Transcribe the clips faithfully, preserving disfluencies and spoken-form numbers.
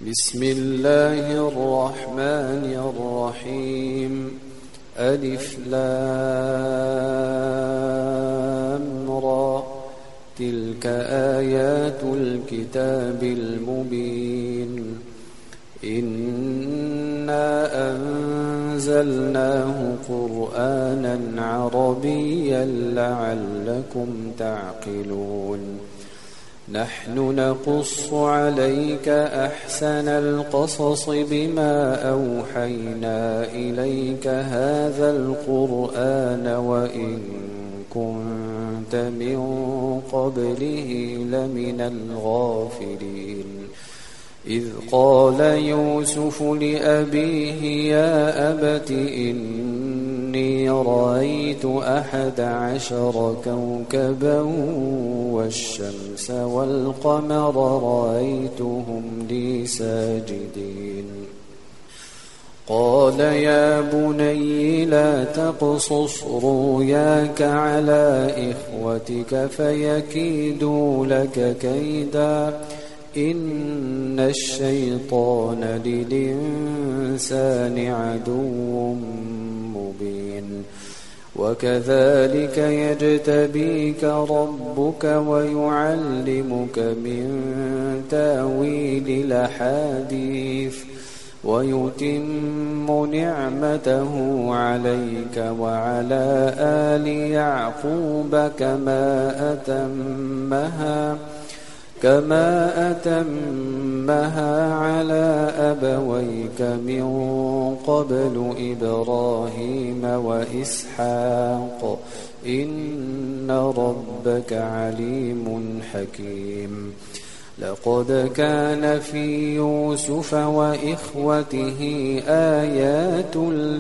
بسم الله الرحمن الرحيم. ألف لام را، تلك آيات الكتاب المبين. إنا أنزلناه قرآنا عربيا لعلكم تعقلون. نحن نقص عليك أحسن القصص بما أوحينا إليك هذا القرآن وإن كنت من قبله لمن الغافلين. إذ قال يوسف لأبيه يا أبت إني رأيت أحد عشر كوكبا والشمس والقمر رأيتهم لي ساجدين. قال يا بني لا تقصص رؤياك على إخوتك فيكيدوا لك كيدا إن الشيطان للإنسان عدو مبين. وكذلك يجتبيك ربك ويعلمك من تاويل الأحاديث ويتم نعمته عليك وعلى آل يعقوب كما أتمها كما أتمها على أبويك من قبل إبراهيم وإسحاق إن ربك عليم حكيم. لقد كان في يوسف وإخوته آيات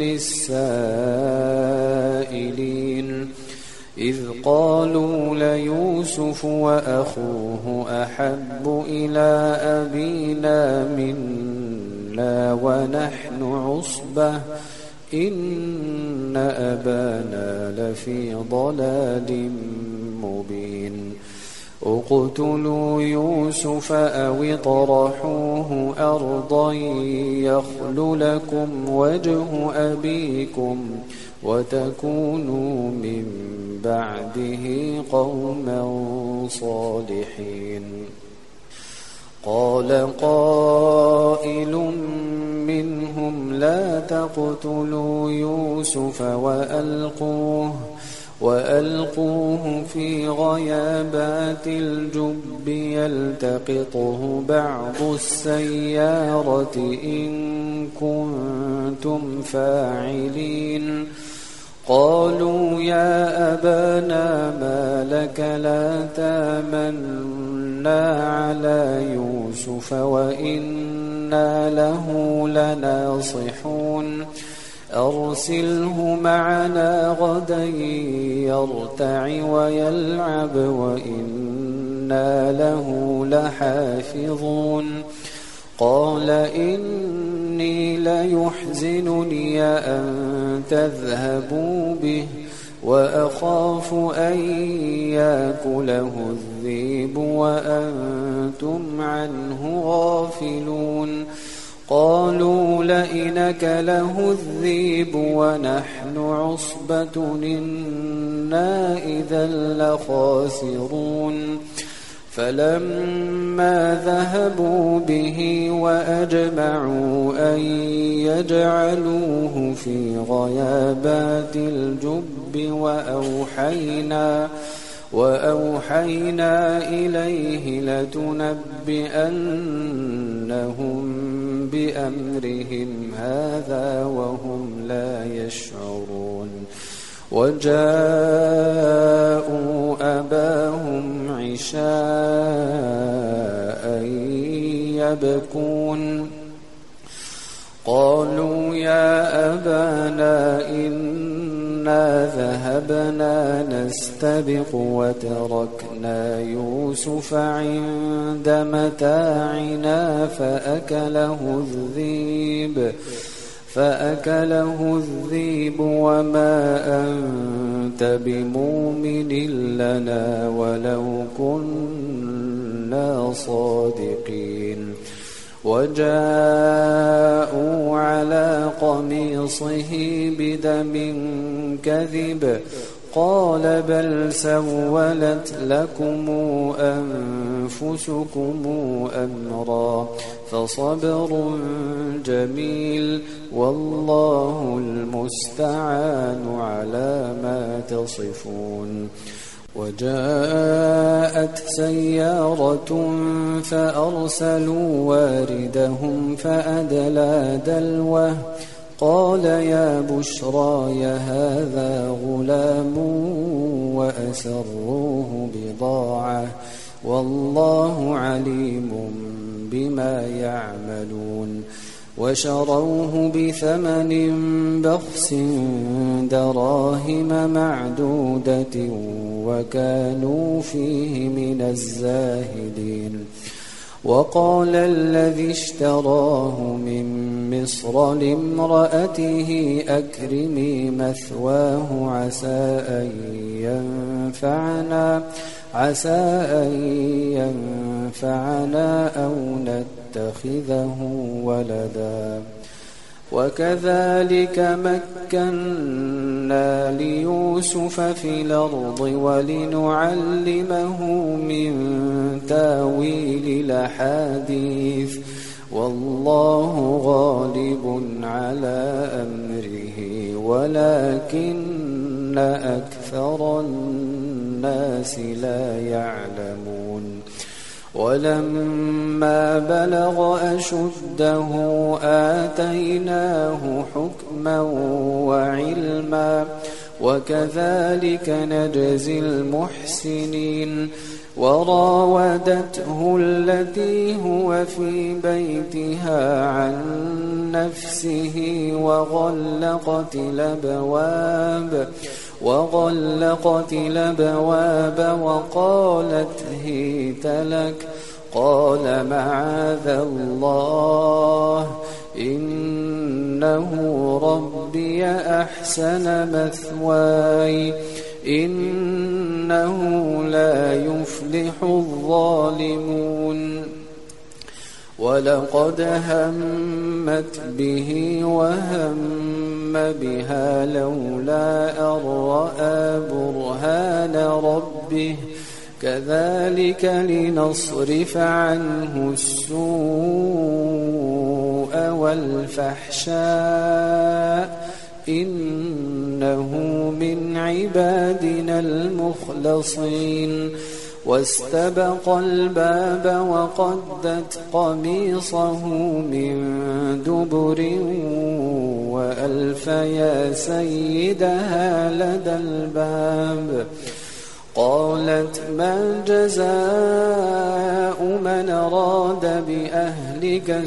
للسائلين إذ قالوا ليوسف وأخوه أحب إلى أبينا منا ونحن عصبة إن أبانا لفي ضلال مبين. اقتلوا يوسف أو اطرحوه أرضا يخل لكم وجه أبيكم وتكونوا من بعده قوما صالحين. قال قائل منهم لا تقتلوا يوسف وألقوه وألقوه في غيابات الجب يلتقطه بعض السيارة إن كنتم فاعلين. قالوا يا أبانا ما لك لا تامنا على يوسف وإنا له لناصحون. أرسله معنا غدا يرتع ويلعب وإنا له لحافظون. قال إني ليحزنني أن تذهبوا به وأخاف أن يأكله الذئب وأنتم عنه غافلون. قالوا لئن أكله الذئب ونحن عصبة إنا إذا لخاسرون. فلما ذهبوا به وأجمعوا أن يجعلوه في غيابات الجب وأوحينا وأوحينا إليه لتنبئنهم بأمرهم هذا وهم لا يشعرون. وجاءوا أباهم عشاء يبكون. قالوا يا أبانا إنا ذهبنا نستبق وتركنا يوسف عند متاعنا فأكله الذئب فأكله الذئب وما أنت بمؤمن لنا ولو كنا صادقين وجاءوا على قميصه بدم كذب قال بل سولت لكم أنفسكم أمرا فصبر جميل والله المستعان على ما تصفون. وجاءت سيارة فأرسلوا واردهم فأدلى دلوه قال يا بشرى هذا غلام وأسروه بضاعة والله عليم بما يعملون. وشروه بثمن بخس دراهم معدودة وكانوا فيه من الزاهدين. وقال الذي اشتراه من مصر لامرأته أكرمي مثواه عسى أن ينفعنا عسى أن ينفعنا أو نتخذه ولدا. وكذلك مكنا ليوسف في الأرض ولنعلمه من تاويل الأحاديث والله غالب على أمره ولكن أكثر الناس لا يعلمون. ولما بلغ أشده آتيناه حكما وعلما وكذلك نجزي المحسنين. وراودته التي هو في بيتها عن نفسه وغلقت الأبواب وغلقت الأبواب وقالت هيت لك قال معاذ الله إنه ربي أحسن مثواي إنه لا يفلح الظالمون. ولقد همت به وهم بها لولا أن رأى برهان ربه كذلك لنصرف عنه السوء والفحشاء إنه من عبادنا المخلصين. واستبق الباب وقدت قميصه من دبر وألف يا سيدها لدى الباب قالت ما جزاء من أراد بأهلك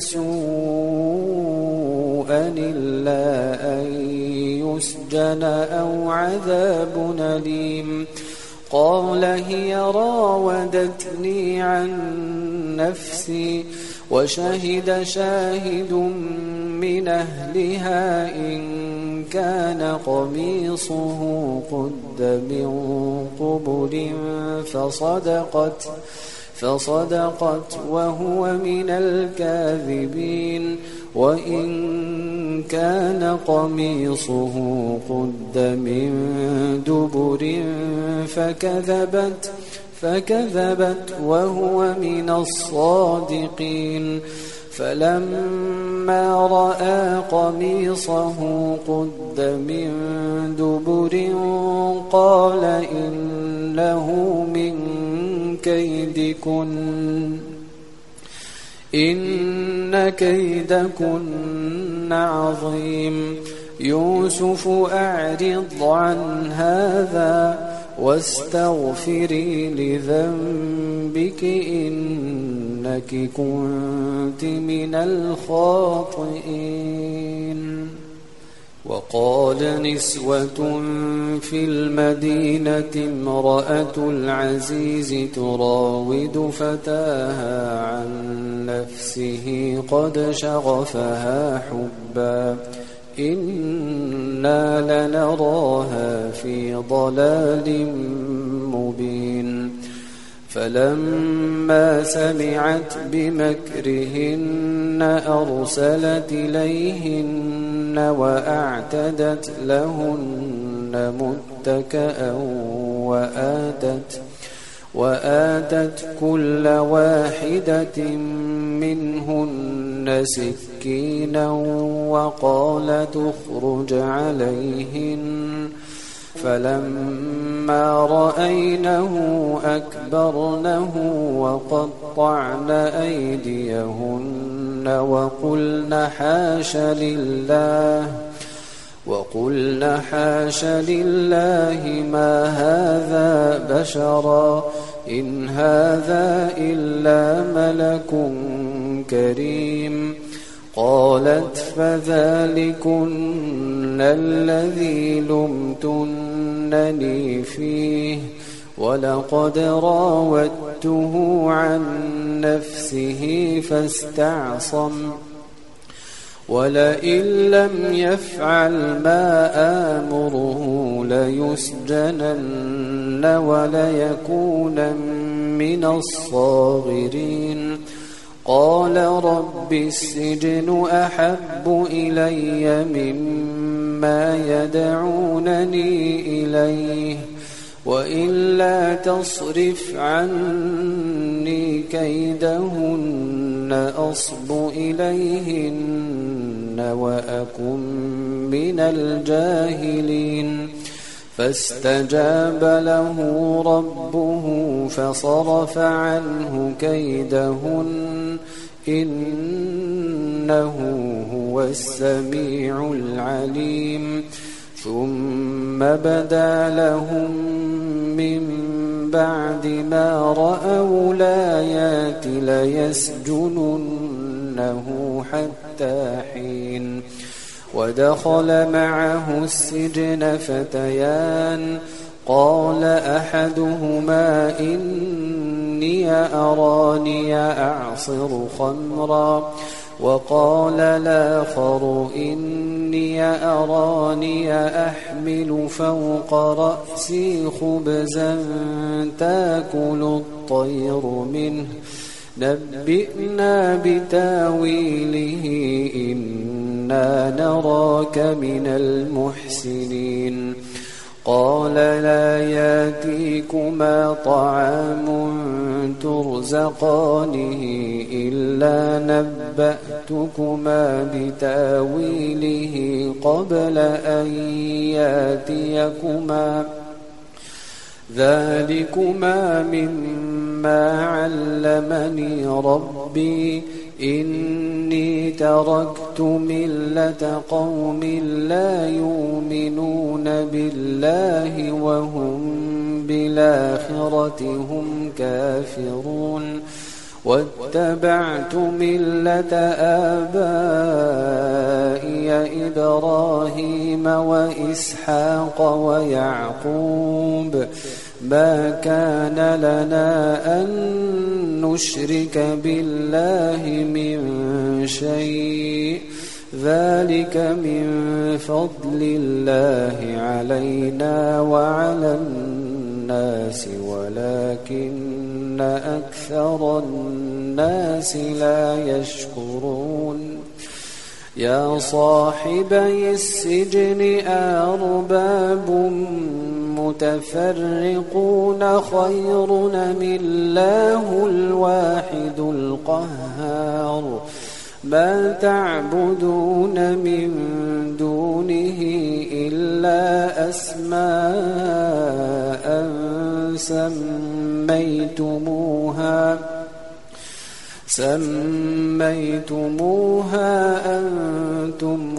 سوءا إلا أن يسجن أو عذاب أليم قال هي راودتني عن نفسي وشهد شاهد من أهلها إن كان قميصه قد من قبل فصدقت فصدقت وهو من الكاذبين وإن كان قميصه قد من دبر فكذبت فكذبت وهو من الصادقين فلما رأى قميصه قد من دبر قال إنه من كيدكن إن كيدكن عظيم يوسف أعرض عن هذا واستغفري لذنبك إنك كنت من الخاطئين. وقال نسوة في المدينة امرأة العزيز تراود فتاها عن نفسه قد شغفها حبا إنا لنراها في ضلال مبين فلما سمعت بمكرهن أرسلت إليهن وأعتدت لهن متكئا وآتت وآتت كل واحدة منهن سكينا وقالت اخرج عليهن فلما رأينه أكبرنه وقطعن أيديهن وقلن حاش لله وقلن حاش لله ما هذا بشرا إن هذا إلا ملك كريم. قالت فذلكن الذي لمتنني فيه ولقد راودته عن نفسه فاستعصم ولئن لم يفعل ما آمره ليسجنن وليكون من الصاغرين. قال رب السجن أحب إلي مما يدعونني إليه وإلا تصرف عني كيدهن أصب إليهن وأكن من الجاهلين. فاستجاب له ربه فصرف عنه كيدهن إنه هو السميع العليم. ثم بدا لهم من بعد ما رأوا الآيات ليسجننه حتى حين. ودخل معه السجن فتيان قال أحدهما إني أراني أعصر خمرا وقال الآخر إني أراني أحمل فوق رأسي خبزا تأكل الطير منه نبئنا بتاويله إنا نراك من المحسنين. قال لا يأتيكما طعام ترزقانه إلا نبأتكما بتاويله قبل أن يأتيكما ذلكما مما علمني ربي إني تركت ملة قوم لا يؤمنون بالله وهم بالآخرة هم كافرون واتبعت ملة آبائي إبراهيم وإسحاق ويعقوب ما كان لنا أن نشرك بالله من شيء ذلك من فضل الله علينا وعلى الناس ولكن أكثر الناس لا يشكرون. يا صاحبي السجن أرباب متفرقون خير أم الله الواحد القهار ما تعبدون من دونه إلا أسماء سميتموها سميتموها أنتم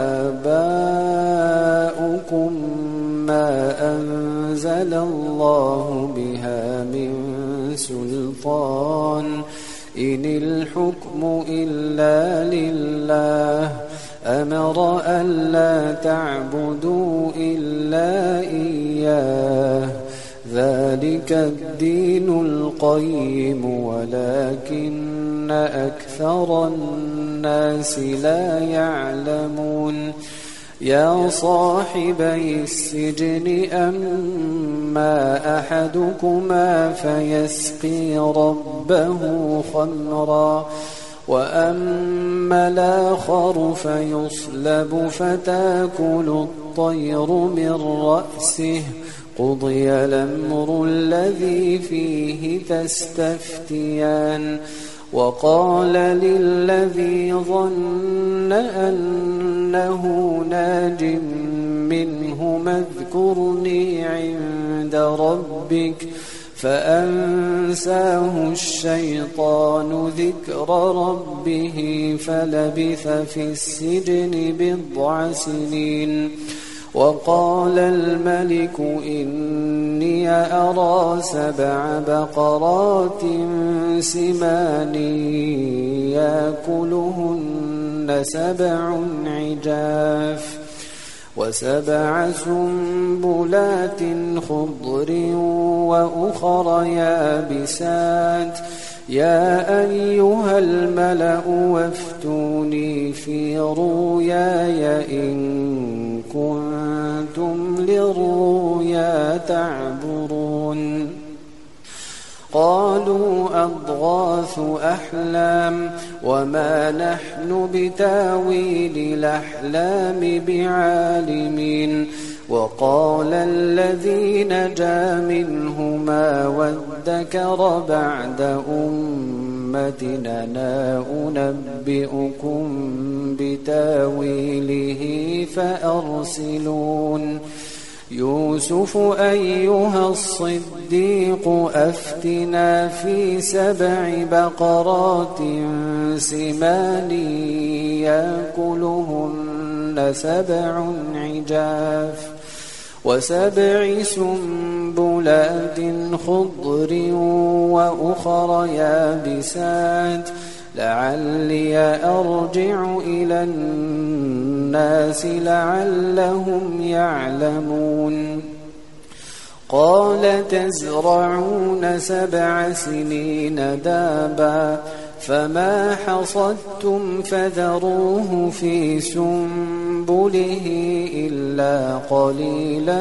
وآباؤكم ما أنزل الله بها من سلطان إن الحكم إلا لله أمر ألا تعبدوا إلا إياه ذلك الدين القيم ولكن أكثر الناس لا يعلمون. يا صاحبي السجن أما أحدكما فيسقي ربه خمرا وأما الآخر فيصلب فتأكل الطير من رأسه قضي الأمر الذي فيه تستفتيان وقال للذي ظن أنه ناج منهما اذكرني عند ربك فأنساه الشيطان ذكر ربه فلبث في السجن بضع سنين وقال الملك إني أرى سبع بقرات سمان يأكلهن سبع عجاف وسبع سنبلات خضر وأخر يابسات يا أيها الملأ وافتوني في رؤياي إن كنتم للرؤيا تعبرون قالوا أضغاث أحلام وما نحن بتاويل الأحلام بعالمين وقال الذي نجا منهما وادكر بعد أمتنا أنا أنبئكم بتاويله فأرسلون يوسف أيها الصديق أفتنا في سبع بقرات سمان يأكلهن سبع عجاف وسبع سنبلات خضر وأخر يابسات لعلي أرجع إلى الناس لعلهم يعلمون قال تزرعون سبع سنين دابا فما حصدتم فذروه في سنبله إلا قليلا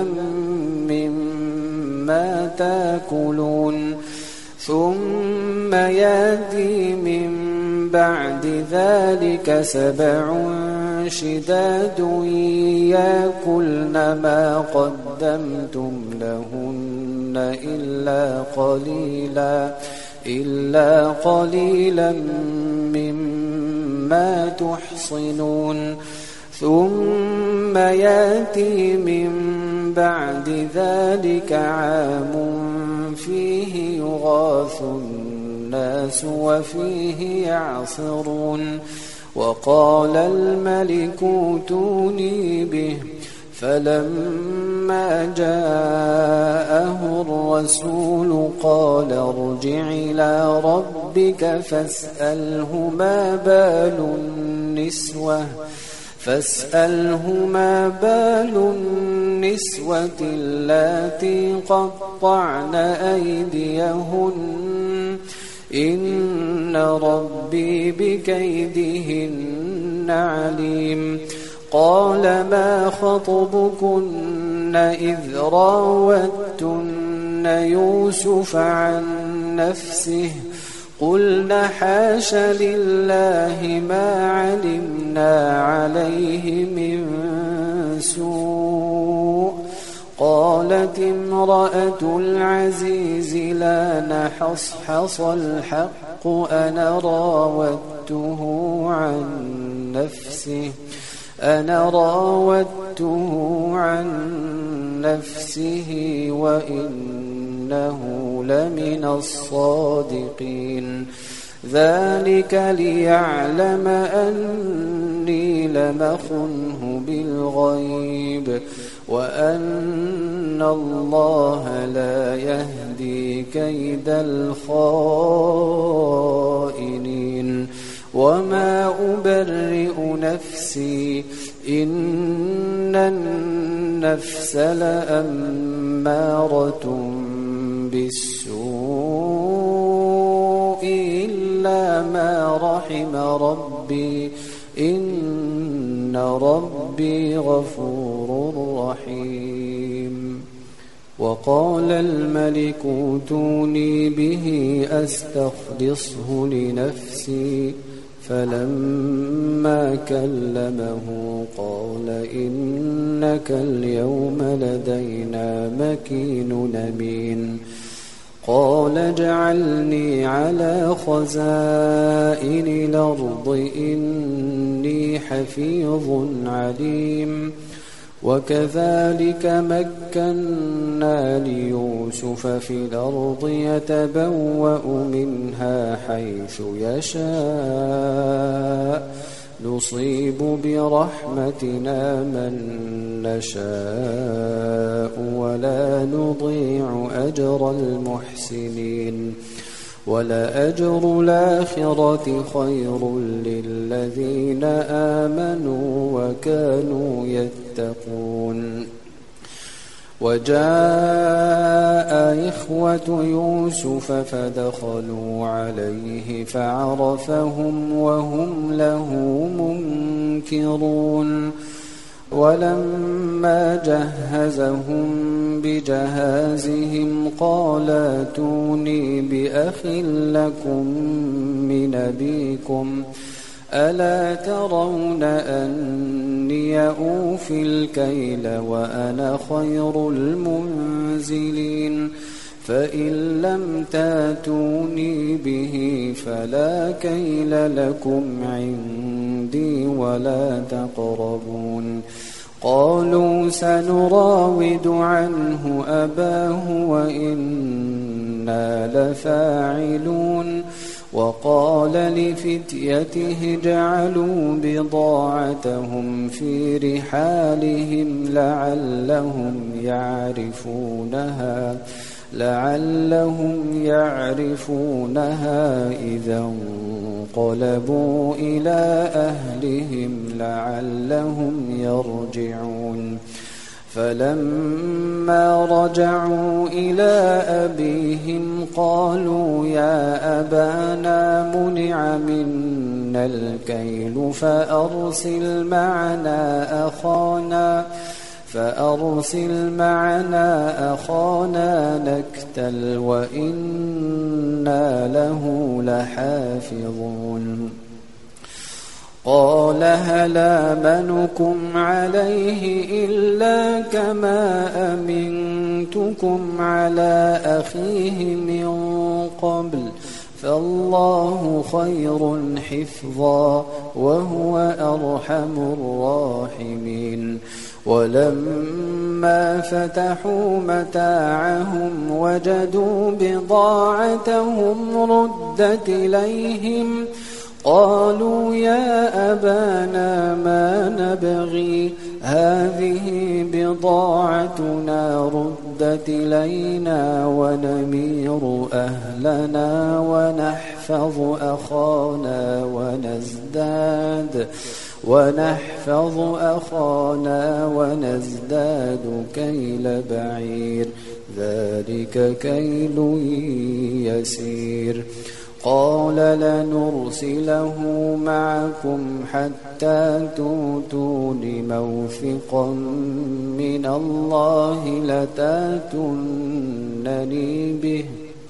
مما تأكلون ثم يأتي من بعد ذلك سبع شداد يأكلن ما قدمتم لهن إلا قليلا إلا قليلا مما تحصنون ثم يأتي من بعد ذلك عام فيه يغاث الناس وفيه يعصرون وقال الملك ائتوني به فلما جاءه الرسول قال ارجع إلى ربك فاسأله ما بال النسوة فاسأله ما بال النسوة اللاتي قطعن أيديهن إن ربي بكيدهن عليم قال ما خطبكن إذ راوتن يوسف عن نفسه قلنا حاش لله ما علمنا عليه من سوء قالت امرأة العزيز لا نحصحص الحق أنا راودته عن نفسه أنا راودته عن نفسه وإنه لمن الصادقين ذلك ليعلم أني لم أخنه بالغيب وأن الله لا يهدي كيد الخائنين وما أبرئ نفسي إن النفس لأمارة بالسوء إلا ما رحم ربي إن ربي غفور رحيم. وقال الملك ائتوني به أستخلصه لنفسي، فلما كلمه قال إنك اليوم لدينا مكين أمين. قال اجعلني على خزائن الأرض إني حفيظ عليم. وكذلك مكنا ليوسف في الأرض يتبوأ منها حيث يشاء نصيب برحمتنا من نشاء ولا نضيع أجر المحسنين. ولأجر الآخرة خير للذين آمنوا وكانوا يتقون. وجاء إخوة يوسف فدخلوا عليه فعرفهم وهم له منكرون. ولما جهزهم بجهازهم قال ائتوني بأخ لكم من أبيكم ألا ترون أني أوفي الكيل وأنا خير المنزلين. فإن لم تاتوني به فلا كيل لكم عندي ولا تقربون. قالوا سنراود عنه أباه وإنا لفاعلون. وقال لفتيته اجعلوا بضاعتهم في رحالهم لعلهم يعرفونها لعلهم يعرفونها إذا انقلبوا إلى أهلهم لعلهم يرجعون. فلما رجعوا إلى أبيهم قالوا يا أبانا منع منا الكيل فأرسل معنا أخانا فأرسل معنا أخانا نكتل وإنا له لحافظون. قال هل آمنكم عليه إلا كما أمنتكم على أخيه من قبل فالله خير حفظا وهو أرحم الراحمين. ولما فتحوا متاعهم وجدوا بضاعتهم ردت إليهم قالوا يا أبانا ما نبغي هذه بضاعتنا ردت إلينا ونمير أهلنا ونحفظ أخانا ونزداد ونحفظ أخانا ونزداد كيل بعير ذلك كيل يسير. قال لنرسله معكم حتى تؤتون موثقا من الله لتاتونني به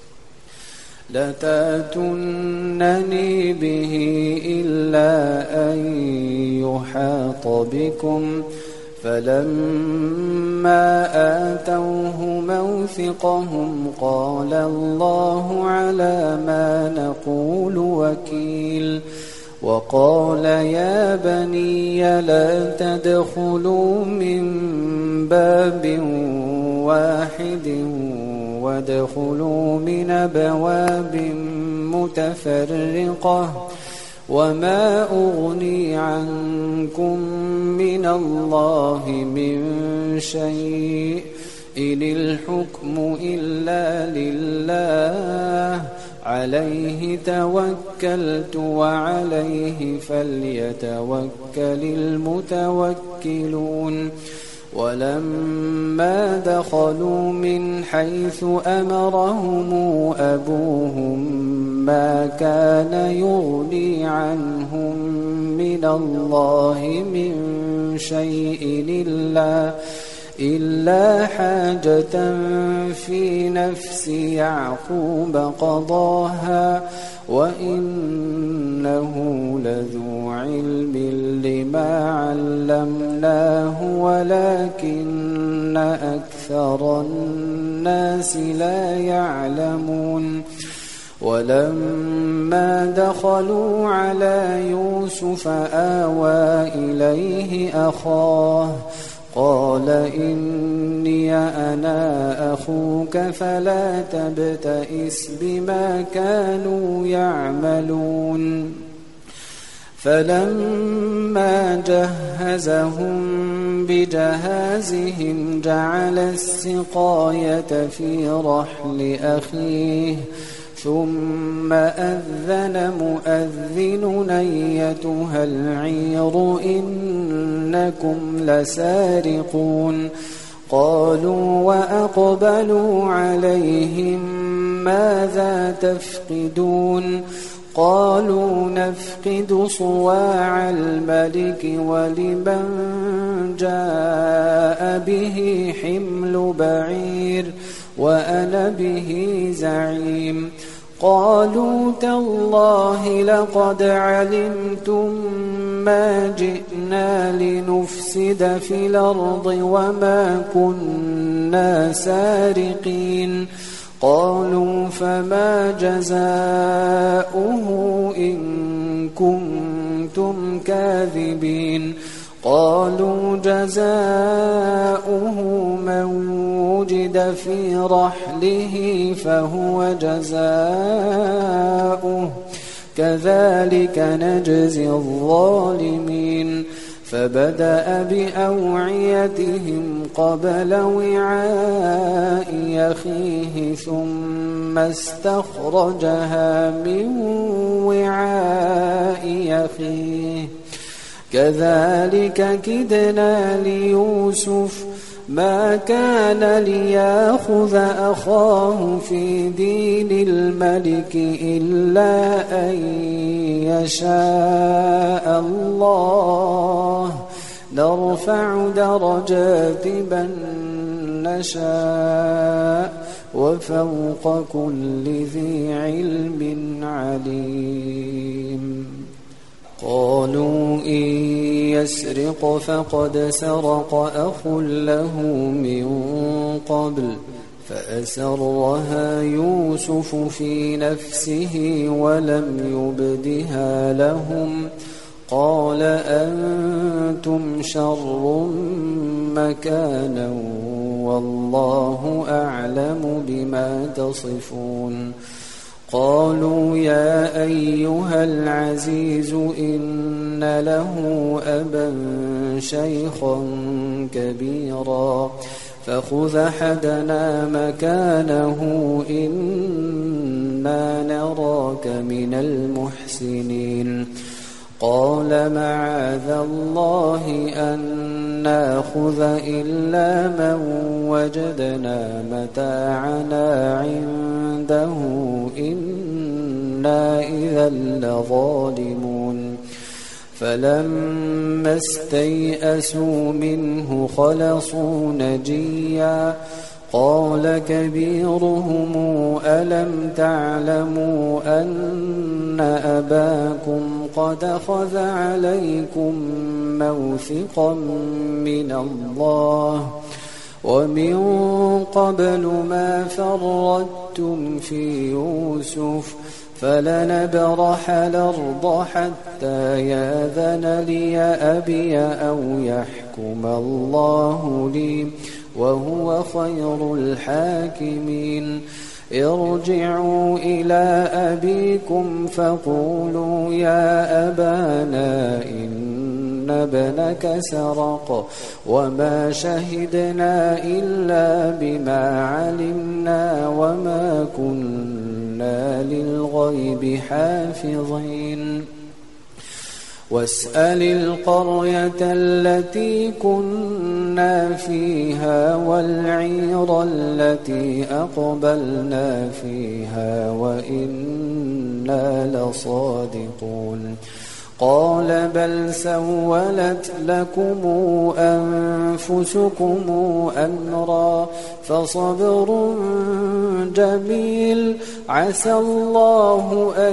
لتاتونني به إلا أن يحاط بكم. فلما آتوه موثقهم قال الله على ما نقول وكيل. وقال يا بني لا تدخلوا من باب واحد وادخلوا من أبواب متفرقة وما أغني عنكم من الله من شيء إن الحكم إلا لله عليه توكلت وعليه فليتوكل المتوكلون. ولما دخلوا من حيث أمرهم أبوهم ما كان يغني عنهم من من الله من شيء إلا إلا حاجة في نفس يعقوب قضاها وإنه لذو علم لما علمناه ولكن أكثر الناس لا يعلمون ولما دخلوا على يوسف آوى إليه أخاه قال إني أنا أخوك فلا تبتئس بما كانوا يعملون فلما جهزهم بجهازهم جعل السقاية في رحل أخيه ثم أذن مؤذن أيتها العير إنكم لسارقون قالوا وأقبلوا عليهم ماذا تفقدون قالوا نفقد صواع الملك ولمن جاء به حمل بعير وأنا به زعيم قالوا تالله لقد علمتم ما جئنا لنفسد في الأرض وما كنا سارقين قالوا فما جزاؤه إن كنتم كاذبين قالوا جزاؤه من وجد في رحله فهو جزاؤه كذلك نجزي الظالمين فبدأ بأوعيتهم قبل وعاء أخيه ثم استخرجها من وعاء أخيه كذلك كدنا ليوسف ما كان ليأخذ أخاه في دين الملك إلا أن يشاء الله نرفع درجات من نشاء وفوق كل ذي علم عليم قالوا إن يسرق فقد سرق أخ له من قبل فأسرها يوسف في نفسه ولم يبدها لهم قال أنتم شر مكانا والله أعلم بما تصفون قالوا يا أيها العزيز إن له أبا شيخا كبيرا فخذ أحدنا مكانه إنا نراك من المحسنين قال معاذ الله أن ناخذ إلا من وجدنا متاعنا عنده إنا إذا لظالمون فلما استيئسوا منه خلصوا نجيا قال كبيرهم ألم تعلموا أن أباكم قد أخذ عليكم موثقا من الله ومن قبل ما فرطتم في يوسف فلنبرح الأرض حتى يأذن لي أبي أو يحكم الله لي وهو خير الحاكمين ارجعوا إلى أبيكم فقولوا يا أبانا إن ابنك سرق وما شهدنا إلا بما علمنا وما كنا للغيب حافظين واسأل القرية التي كنا فيها والعير التي أقبلنا فيها وإنا لصادقون قال بل سولت لكم أنفسكم أمرا فصبر جميل عسى الله أن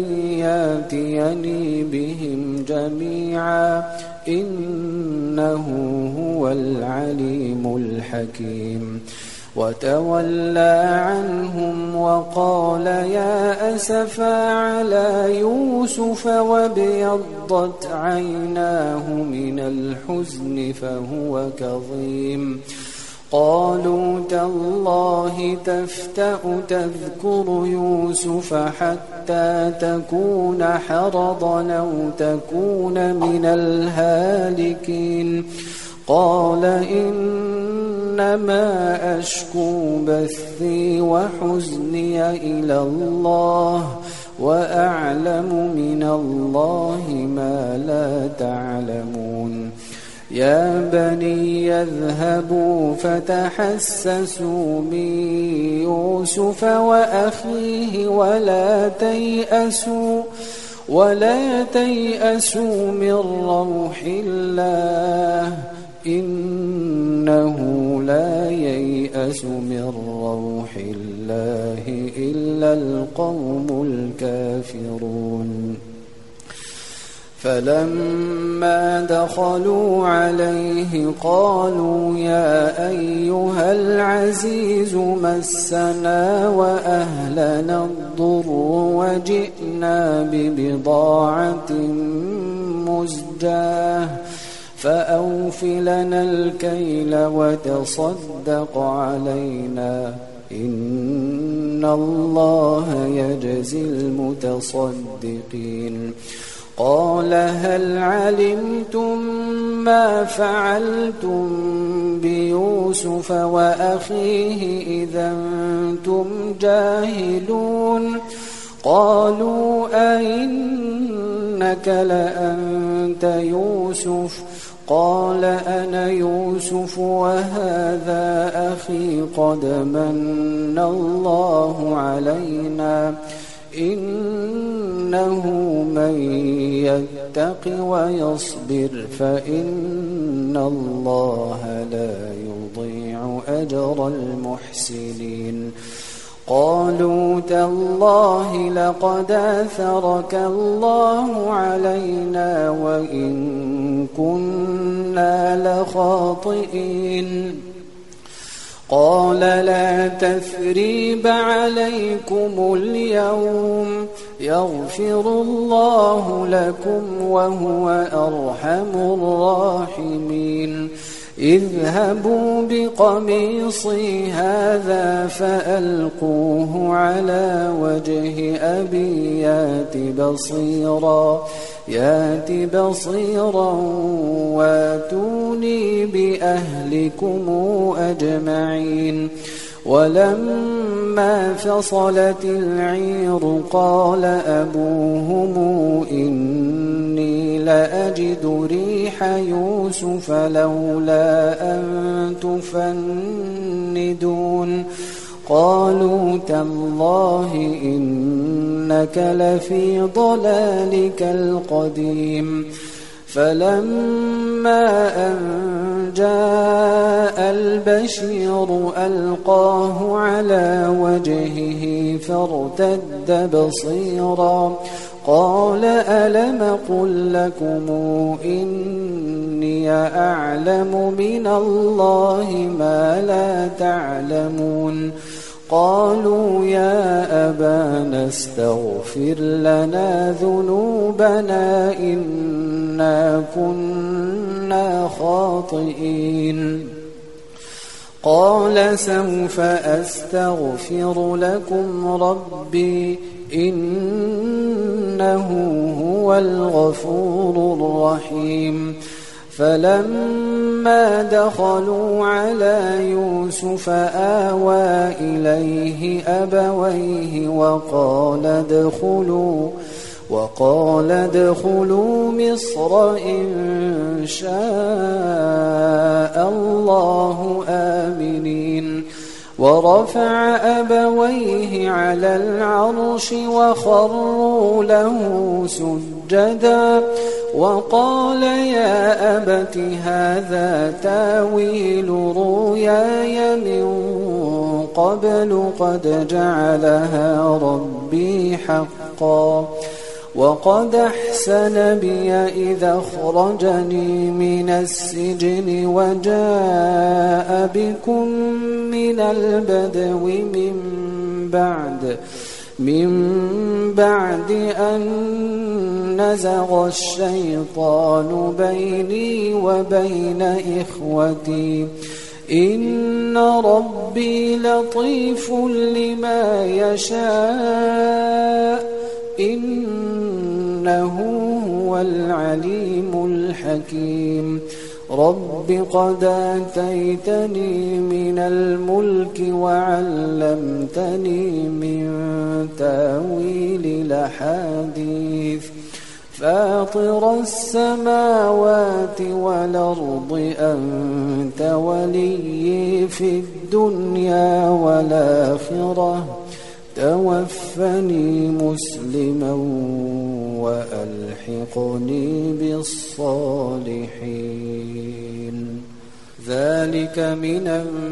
ياتيني بهم جميعا إنه هو العليم الحكيم وتولى عنهم وقال يا أسفا على يوسف وابيضت عيناه من الحزن فهو كظيم قالوا تالله تفتأ تذكر يوسف حتى تكون حرضا أو تكون من الهالكين قال إنما أشكو بثي وحزني إلى الله وأعلم من الله ما لا تعلمون يا بني يذهبوا فتحسسوا من يوسف وأخيه ولا تيأسوا ولا تيأسوا من روح الله إنه لا ييأس من روح الله إلا القوم الكافرون فلما دخلوا عليه قالوا يا أيها العزيز مسنا وأهلنا الضر وجئنا ببضاعة مزجاة فأوف لنا الكيل وتصدق علينا إن الله يجزي المتصدقين قال هل علمتم ما فعلتم بيوسف وأخيه إذا أنتم جاهلون قالوا أئنك لأنت يوسف قال أنا يوسف وهذا أخي قد من الله علينا إنه من يتق ويصبر فإن الله لا يضيع أجر المحسنين قالوا تالله لقد آثرك الله علينا وإن كنا لخاطئين قال لا تثريب عليكم اليوم يغفر الله لكم وهو أرحم الراحمين اذهبوا بقميصي هذا فألقوه على وجه أبي يات بصيرا يات بصيرا واتوني بأهلكم أجمعين ولما فصلت العير قال أبوهم إني لأجد ريح يوسف لولا أن تفندون قالوا تالله إنك لفي ضلالك القديم فلما أن جاء البشير ألقاه على وجهه فارتد بصيرا قال ألم قل لكم إني أعلم من الله ما لا تعلمون قالوا يا أبانا استغفر لنا ذنوبنا إنا كنا خاطئين قال سوف أستغفر لكم ربي إنه هو الغفور الرحيم فلما دخلوا على يوسف آوى إليه أبويه وقال ادخلوا وقال ادخلوا مصر إن شاء الله آمنين ورفع أبويه على العرش وخروا له سجدا وقال يا أبت هذا تاويل رؤياي من قبل قد جعلها ربي حقا وقد أحسن بي إذا أخرجني من السجن وجاء بكم من البدو من بعد من بعد أن نزغ الشيطان بيني وبين إخوتي إن ربي لطيف لما يشاء إنه هو العليم الحكيم رب قد آتيتني من الملك وعلمتني من تاويل الأحاديث فاطر السماوات والأرض أنت ولي في الدنيا والآخرة توفني مسلما وألحقني بالصالحين ذلك من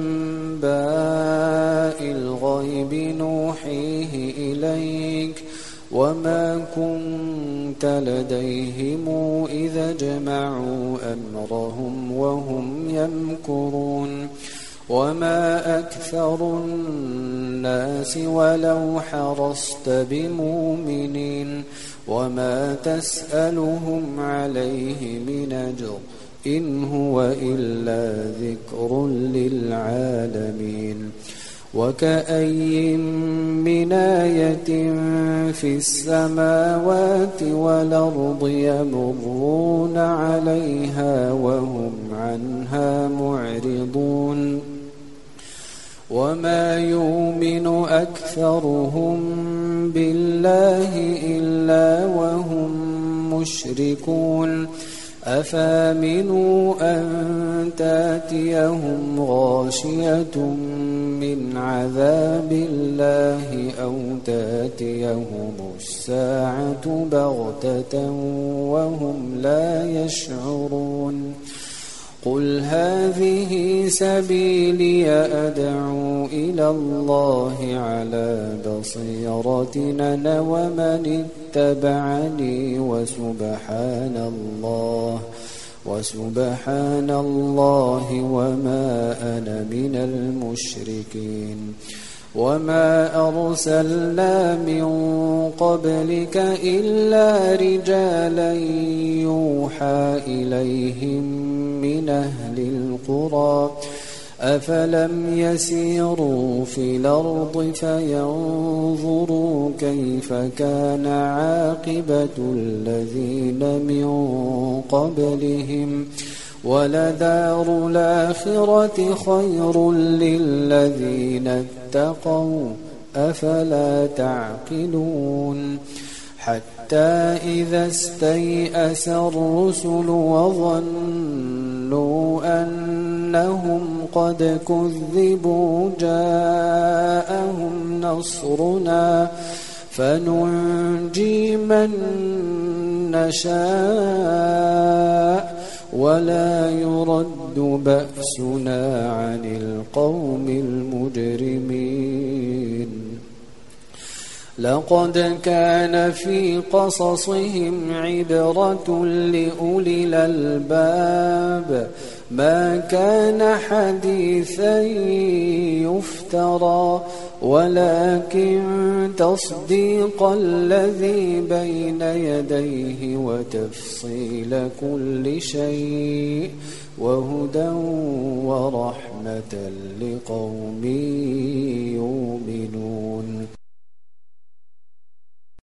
أنباء الغيب نوحيه إليك وما كنت لديهم إذا جمعوا أمرهم وهم يمكرون وما أكثر الناس ولو حرصت بمؤمنين وما تسألهم عليه من أجر إن هو إلا ذكر للعالمين وكأي من آية في السماوات والأرض يمرون عليها وهم عنها معرضون وما يؤمن أكثرهم بالله إلا وهم مشركون أفامنوا أن تأتيهم غاشية من عذاب الله أو تأتيهم الساعة بغتة وهم لا يشعرون قل هذه سبيلي أدعو إلى الله على بصيرة أنا ومن اتبعني وسبحان الله وسبحان الله وما أنا من المشركين وما أرسلنا من قبلك إلا رجالا يوحى إليهم من أهل القرى أفلم يسيروا في الأرض فينظروا كيف كان عاقبة الذين من قبلهم ولدار الآخرة خير للذين اتقوا أفلا تعقلون حتى إذا استيأس الرسل وظنوا أنهم قد كذبوا جاءهم نصرنا فننجي من نشاء ولا يرد بأسنا عن القوم المجرمين لقد كان في قصصهم عبرة لأولي الألباب ما كان حديثا يفترى ولكن تصديق الذي بين يديه وتفصيل كل شيء وهدى ورحمة لقوم يؤمنون